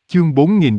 Chương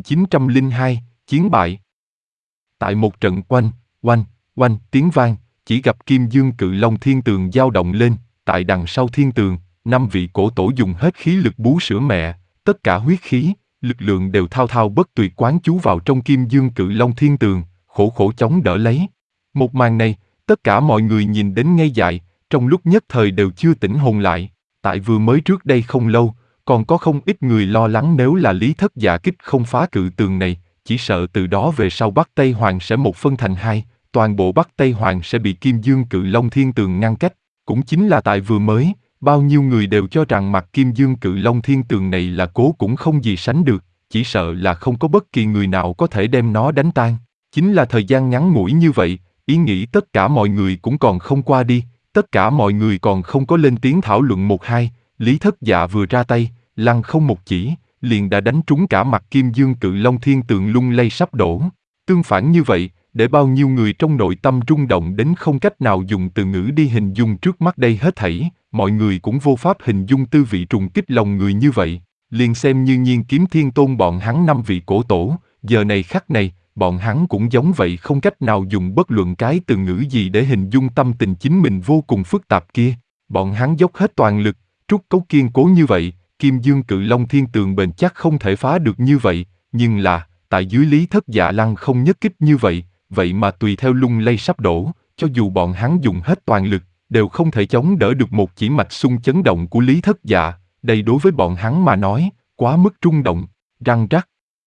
4902, Chiến bại. Tại một trận oanh tiếng vang, chỉ gặp Kim Dương Cự Long thiên tường dao động lên, tại đằng sau thiên tường, 5 vị cổ tổ dùng hết khí lực bú sữa mẹ, tất cả huyết khí, lực lượng đều thao thao bất tuyệt quán chú vào trong Kim Dương Cự Long thiên tường, khổ chống đỡ lấy. Một màn này, tất cả mọi người nhìn đến ngây dại, trong lúc nhất thời đều chưa tỉnh hồn lại, tại vừa mới trước đây không lâu, còn có không ít người lo lắng nếu là Lý Thất Dạ kích không phá cự tường này, chỉ sợ từ đó về sau Bắc Tây Hoàng sẽ một phân thành hai, toàn bộ Bắc Tây Hoàng sẽ bị Kim Dương Cự Long thiên tường ngăn cách. Cũng chính là tại vừa mới, bao nhiêu người đều cho rằng mặt Kim Dương Cự Long thiên tường này là cố cũng không gì sánh được, chỉ sợ là không có bất kỳ người nào có thể đem nó đánh tan. Chính là thời gian ngắn ngủi như vậy, ý nghĩ tất cả mọi người cũng còn không qua đi, tất cả mọi người còn không có lên tiếng thảo luận một hai, Lý Thất Dạ vừa ra tay, lăng không một chỉ, liền đã đánh trúng cả mặt Kim Dương Cự Long thiên tường lung lay sắp đổ. Tương phản như vậy, để bao nhiêu người trong nội tâm rung động đến không cách nào dùng từ ngữ đi hình dung trước mắt đây hết thảy, mọi người cũng vô pháp hình dung tư vị trùng kích lòng người như vậy. Liền xem như Nhiên Kiếm Thiên Tôn bọn hắn 5 vị cổ tổ, giờ này khắc này, bọn hắn cũng giống vậy không cách nào dùng bất luận cái từ ngữ gì để hình dung tâm tình chính mình vô cùng phức tạp kia. Bọn hắn dốc hết toàn lực, trúc cấu kiên cố như vậy, Kim Dương Cự Long thiên tường bền chắc không thể phá được như vậy, nhưng là, tại dưới Lý Thất Dạ lăng không nhất kích như vậy, vậy mà tùy theo lung lay sắp đổ, cho dù bọn hắn dùng hết toàn lực, đều không thể chống đỡ được một chỉ mạch xung chấn động của Lý Thất Dạ, đây đối với bọn hắn mà nói, quá mức rung động, răng rắc.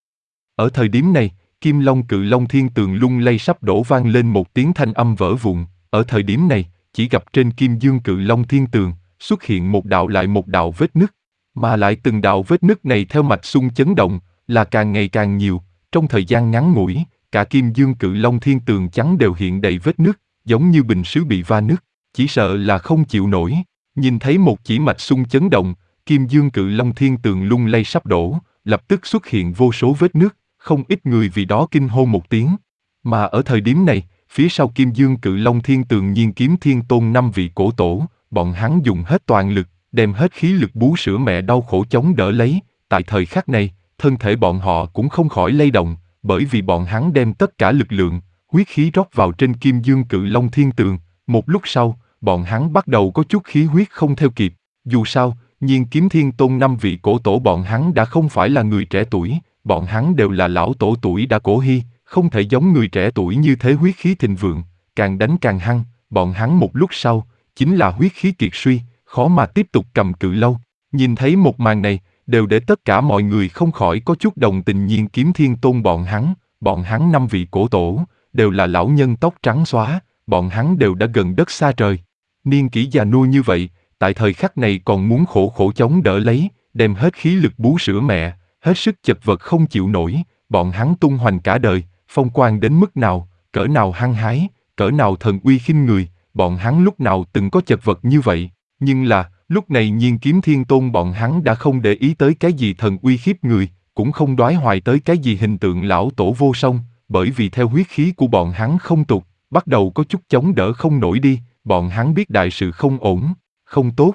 Ở thời điểm này, Kim Long Cự Long thiên tường lung lay sắp đổ vang lên một tiếng thanh âm vỡ vụn, ở thời điểm này, chỉ gặp trên Kim Dương Cự Long thiên tường, xuất hiện một đạo lại một đạo vết nứt, mà lại từng đạo vết nứt này theo mạch xung chấn động, là càng ngày càng nhiều, trong thời gian ngắn ngủi, cả Kim Dương Cự Long thiên tường trắng đều hiện đầy vết nứt, giống như bình sứ bị va nứt, chỉ sợ là không chịu nổi. Nhìn thấy một chỉ mạch xung chấn động, Kim Dương Cự Long thiên tường lung lay sắp đổ, lập tức xuất hiện vô số vết nứt, không ít người vì đó kinh hô một tiếng. Mà ở thời điểm này, phía sau Kim Dương Cự Long thiên tường Nhiên Kiếm Thiên Tôn 5 vị cổ tổ, bọn hắn dùng hết toàn lực, đem hết khí lực bú sữa mẹ đau khổ chống đỡ lấy. Tại thời khắc này, thân thể bọn họ cũng không khỏi lay động, bởi vì bọn hắn đem tất cả lực lượng, huyết khí rót vào trên Kim Dương Cự Long thiên tường. Một lúc sau, bọn hắn bắt đầu có chút khí huyết không theo kịp. Dù sao, Nhiên Kiếm Thiên Tôn 5 vị cổ tổ bọn hắn đã không phải là người trẻ tuổi, bọn hắn đều là lão tổ tuổi đã cổ hy, không thể giống người trẻ tuổi như thế huyết khí thịnh vượng, càng đánh càng hăng, bọn hắn một lúc sau, chính là huyết khí kiệt suy, khó mà tiếp tục cầm cự lâu. Nhìn thấy một màn này, đều để tất cả mọi người không khỏi có chút đồng tình Nhiên Kiếm Thiên Tôn bọn hắn 5 vị cổ tổ, đều là lão nhân tóc trắng xóa, bọn hắn đều đã gần đất xa trời. Niên kỷ già nua như vậy, tại thời khắc này còn muốn khổ chống đỡ lấy, đem hết khí lực bú sữa mẹ, hết sức chật vật không chịu nổi, bọn hắn tung hoành cả đời, phong quang đến mức nào, cỡ nào hăng hái, cỡ nào thần uy khinh người, bọn hắn lúc nào từng có chật vật như vậy, nhưng là, lúc này Nhiên Kiếm Thiên Tôn bọn hắn đã không để ý tới cái gì thần uy khiếp người, cũng không đoái hoài tới cái gì hình tượng lão tổ vô song, bởi vì theo huyết khí của bọn hắn không tụt, bắt đầu có chút chống đỡ không nổi đi, bọn hắn biết đại sự không ổn, không tốt.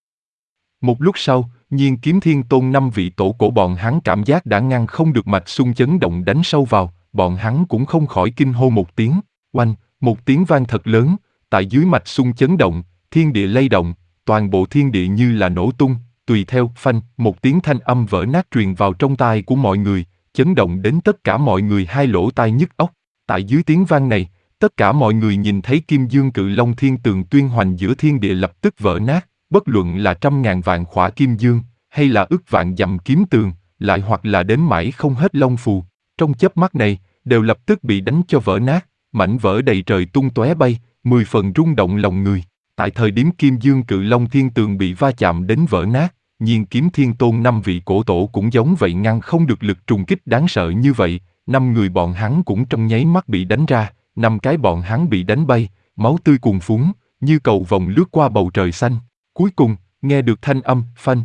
Một lúc sau, Nhiên Kiếm Thiên Tôn 5 vị tổ cổ bọn hắn cảm giác đã ngăn không được mạch xung chấn động đánh sâu vào, bọn hắn cũng không khỏi kinh hô một tiếng, oanh, một tiếng vang thật lớn, tại dưới mạch xung chấn động, thiên địa lay động, toàn bộ thiên địa như là nổ tung, tùy theo phanh, một tiếng thanh âm vỡ nát truyền vào trong tai của mọi người, chấn động đến tất cả mọi người hai lỗ tai nhức óc. Tại dưới tiếng vang này, tất cả mọi người nhìn thấy Kim Dương Cự Long thiên tường tuyên hoành giữa thiên địa lập tức vỡ nát, bất luận là trăm ngàn vạn khỏa kim dương, hay là ức vạn dặm kiếm tường, lại hoặc là đến mãi không hết long phù, trong chớp mắt này, đều lập tức bị đánh cho vỡ nát, mảnh vỡ đầy trời tung tóe bay, 10 phần rung động lòng người. Tại thời điểm Kim Dương Cự Long thiên tường bị va chạm đến vỡ nát, Nhiên Kiếm Thiên Tôn 5 vị cổ tổ cũng giống vậy ngăn không được lực trùng kích đáng sợ như vậy, 5 người bọn hắn cũng trong nháy mắt bị đánh ra, 5 cái bọn hắn bị đánh bay, máu tươi cuồn phún, như cầu vồng lướt qua bầu trời xanh. Cuối cùng, nghe được thanh âm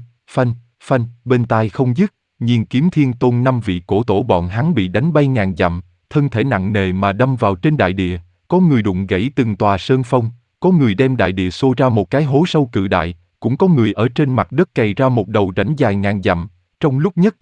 phanh, bên tai không dứt, Nhiên Kiếm Thiên Tôn 5 vị cổ tổ bọn hắn bị đánh bay ngàn dặm, thân thể nặng nề mà đâm vào trên đại địa, có người đụng gãy từng tòa sơn phong, có người đem đại địa xô ra một cái hố sâu cự đại, cũng có người ở trên mặt đất cày ra một đầu rãnh dài ngàn dặm. Trong lúc nhất thời,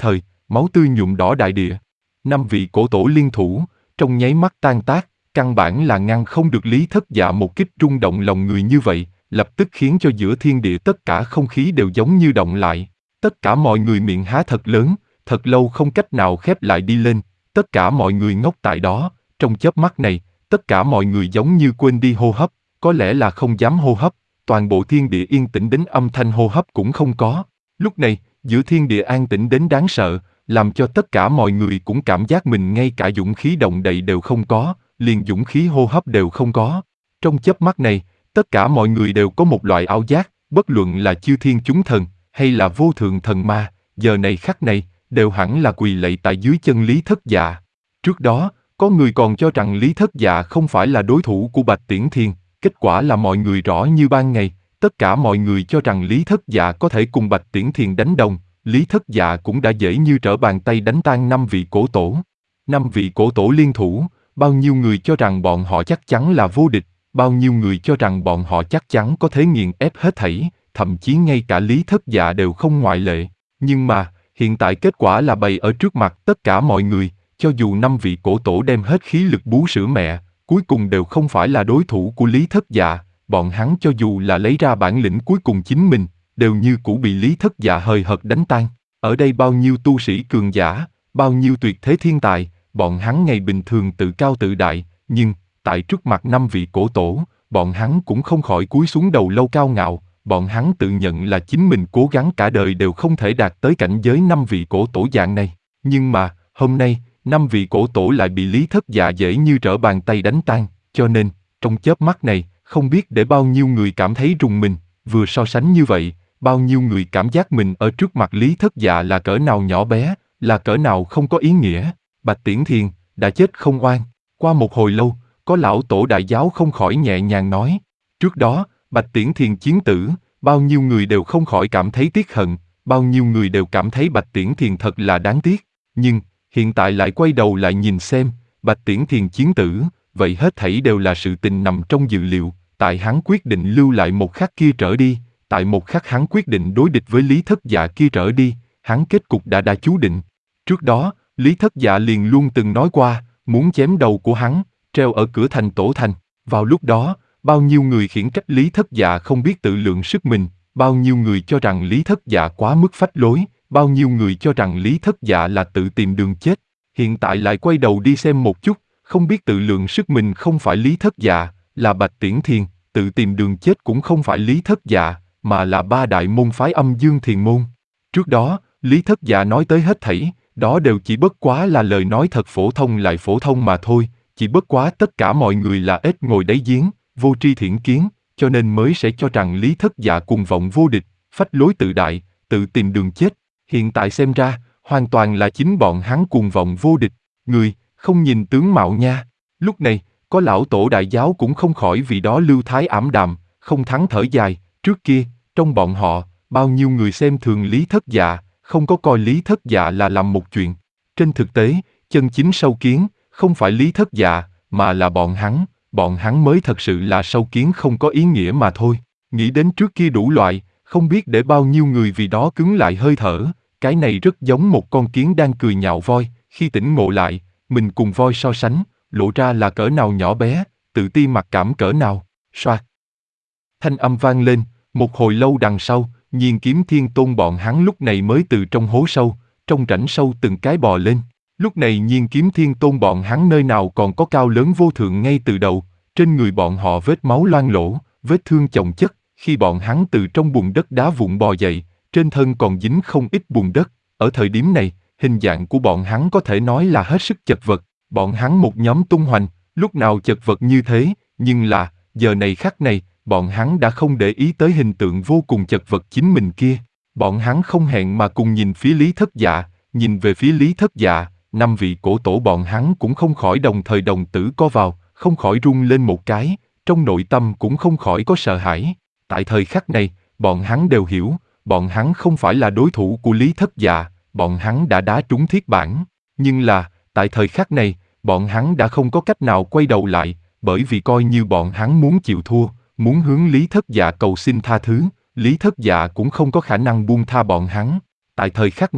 máu tươi nhuộm đỏ đại địa. 5 vị cổ tổ liên thủ, trong nháy mắt tan tác, căn bản là ngăn không được Lý Thất Dạ một kích rung động lòng người như vậy, lập tức khiến cho giữa thiên địa tất cả không khí đều giống như động lại. Tất cả mọi người miệng há thật lớn, thật lâu không cách nào khép lại đi lên, tất cả mọi người ngốc tại đó, trong chớp mắt này, tất cả mọi người giống như quên đi hô hấp, có lẽ là không dám hô hấp, toàn bộ thiên địa yên tĩnh đến âm thanh hô hấp cũng không có. Lúc này, giữa thiên địa an tĩnh đến đáng sợ, làm cho tất cả mọi người cũng cảm giác mình ngay cả dũng khí động đậy đều không có, liền dũng khí hô hấp đều không có. Trong chớp mắt này, tất cả mọi người đều có một loại ảo giác, bất luận là chư thiên chúng thần, hay là vô thượng thần ma, giờ này khắc này, đều hẳn là quỳ lạy tại dưới chân Lý Thất Dạ. Trước đó, có người còn cho rằng Lý Thất Dạ không phải là đối thủ của Bạch Tiễn Thiên, kết quả là mọi người rõ như ban ngày, tất cả mọi người cho rằng Lý Thất Dạ có thể cùng Bạch Tiễn Thiên đánh đồng, Lý Thất Dạ cũng đã dễ như trở bàn tay đánh tan 5 vị cổ tổ. 5 vị cổ tổ liên thủ, bao nhiêu người cho rằng bọn họ chắc chắn là vô địch, bao nhiêu người cho rằng bọn họ chắc chắn có thể nghiền ép hết thảy, thậm chí ngay cả Lý Thất Dạ đều không ngoại lệ. Nhưng mà, hiện tại kết quả là bày ở trước mặt tất cả mọi người, cho dù 5 vị cổ tổ đem hết khí lực bú sữa mẹ, cuối cùng đều không phải là đối thủ của Lý Thất Dạ, bọn hắn cho dù là lấy ra bản lĩnh cuối cùng chính mình, đều như cũ bị Lý Thất Dạ hời hợt đánh tan. Ở đây bao nhiêu tu sĩ cường giả, bao nhiêu tuyệt thế thiên tài, bọn hắn ngày bình thường tự cao tự đại, nhưng, tại trước mặt 5 vị cổ tổ, bọn hắn cũng không khỏi cúi xuống đầu lâu cao ngạo, bọn hắn tự nhận là chính mình cố gắng cả đời đều không thể đạt tới cảnh giới 5 vị cổ tổ dạng này. Nhưng mà, hôm nay, 5 vị cổ tổ lại bị Lý Thất Dạ dễ như trở bàn tay đánh tan, cho nên, trong chớp mắt này, không biết để bao nhiêu người cảm thấy rùng mình, vừa so sánh như vậy, bao nhiêu người cảm giác mình ở trước mặt Lý Thất Dạ là cỡ nào nhỏ bé, là cỡ nào không có ý nghĩa. Bạch Tiễn Thiên, đã chết không oan. Qua một hồi lâu, có lão tổ đại giáo không khỏi nhẹ nhàng nói. Trước đó, Bạch Tiễn Thiên chiến tử, bao nhiêu người đều không khỏi cảm thấy tiếc hận, bao nhiêu người đều cảm thấy Bạch Tiễn Thiên thật là đáng tiếc. Nhưng, hiện tại lại quay đầu lại nhìn xem, Bạch Tiễn Thiên chiến tử, vậy hết thảy đều là sự tình nằm trong dự liệu, tại hắn quyết định lưu lại một khắc kia trở đi, tại một khắc hắn quyết định đối địch với Lý Thất Dạ kia trở đi, hắn kết cục đã chú định. Trước đó, Lý Thất Dạ liền luôn từng nói qua, muốn chém đầu của hắn, treo ở cửa thành tổ thành. Vào lúc đó, bao nhiêu người khiển trách Lý Thất Dạ không biết tự lượng sức mình, bao nhiêu người cho rằng Lý Thất Dạ quá mức phách lối, bao nhiêu người cho rằng Lý Thất Dạ là tự tìm đường chết. Hiện tại lại quay đầu đi xem một chút, không biết tự lượng sức mình không phải Lý Thất Dạ, là Bạch Tiễn Thiên, tự tìm đường chết cũng không phải Lý Thất Dạ, mà là 3 đại môn phái Âm Dương Thiền môn. Trước đó, Lý Thất Dạ nói tới hết thảy, đó đều chỉ bất quá là lời nói thật phổ thông lại phổ thông mà thôi, chỉ bất quá tất cả mọi người là ếch ngồi đáy giếng, vô tri thiển kiến, cho nên mới sẽ cho rằng Lý Thất Dạ cuồng vọng vô địch, phách lối tự đại, tự tìm đường chết. Hiện tại xem ra, hoàn toàn là chính bọn hắn cuồng vọng vô địch, người, không nhìn tướng mạo nha. Lúc này, có lão tổ đại giáo cũng không khỏi vì đó lưu thái ảm đạm, không thắng thở dài, trước kia, trong bọn họ, bao nhiêu người xem thường Lý Thất Dạ, không có coi Lý Thất Dạ là làm một chuyện. Trên thực tế, chân chính sâu kiến, không phải Lý Thất Dạ, mà là bọn hắn mới thật sự là sâu kiến không có ý nghĩa mà thôi. Nghĩ đến trước kia đủ loại, không biết để bao nhiêu người vì đó cứng lại hơi thở, cái này rất giống một con kiến đang cười nhạo voi, khi tỉnh ngộ lại, mình cùng voi so sánh, lộ ra là cỡ nào nhỏ bé, tự ti mặc cảm cỡ nào. Soạt. Thanh âm vang lên, một hồi lâu đằng sau, Nhiên Kiếm Thiên Tôn bọn hắn lúc này mới từ trong hố sâu, trong rãnh sâu từng cái bò lên. Lúc này Nhiên Kiếm Thiên Tôn bọn hắn nơi nào còn có cao lớn vô thượng ngay từ đầu, trên người bọn họ vết máu loang lổ, vết thương chồng chất, khi bọn hắn từ trong bùn đất đá vụn bò dậy, trên thân còn dính không ít bùn đất. Ở thời điểm này, hình dạng của bọn hắn có thể nói là hết sức chật vật, bọn hắn một nhóm tung hoành, lúc nào chật vật như thế, nhưng là, giờ này khắc này, bọn hắn đã không để ý tới hình tượng vô cùng chật vật chính mình kia. Bọn hắn không hẹn mà cùng nhìn phía Lý Thất Dạ, nhìn về phía Lý Thất Dạ, 5 vị cổ tổ bọn hắn cũng không khỏi đồng thời đồng tử co vào, không khỏi run lên một cái, trong nội tâm cũng không khỏi có sợ hãi. Tại thời khắc này, bọn hắn đều hiểu, bọn hắn không phải là đối thủ của Lý Thất Dạ, bọn hắn đã đá trúng thiết bản. Nhưng là, tại thời khắc này, bọn hắn đã không có cách nào quay đầu lại, bởi vì coi như bọn hắn muốn chịu thua, muốn hướng Lý Thất Dạ cầu xin tha thứ, Lý Thất Dạ cũng không có khả năng buông tha bọn hắn. Tại thời khắc này,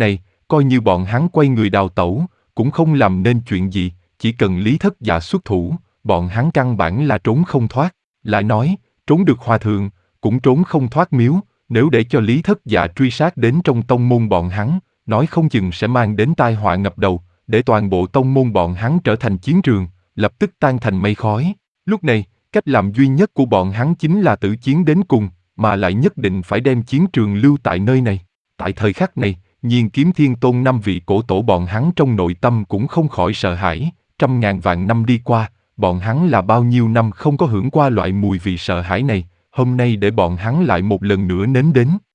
coi như bọn hắn quay người đào tẩu, cũng không làm nên chuyện gì, chỉ cần Lý Thất Dạ xuất thủ, bọn hắn căn bản là trốn không thoát. Lại nói, trốn được hòa thượng, cũng trốn không thoát miếu, nếu để cho Lý Thất Dạ truy sát đến trong tông môn bọn hắn, nói không chừng sẽ mang đến tai họa ngập đầu, để toàn bộ tông môn bọn hắn trở thành chiến trường, lập tức tan thành mây khói. Lúc này, cách làm duy nhất của bọn hắn chính là tử chiến đến cùng, mà lại nhất định phải đem chiến trường lưu tại nơi này. Tại thời khắc này, Nhiên Kiếm Thiên Tôn năm vị cổ tổ bọn hắn trong nội tâm cũng không khỏi sợ hãi, trăm ngàn vạn năm đi qua, bọn hắn là bao nhiêu năm không có hưởng qua loại mùi vị sợ hãi này, hôm nay để bọn hắn lại một lần nữa nếm đến.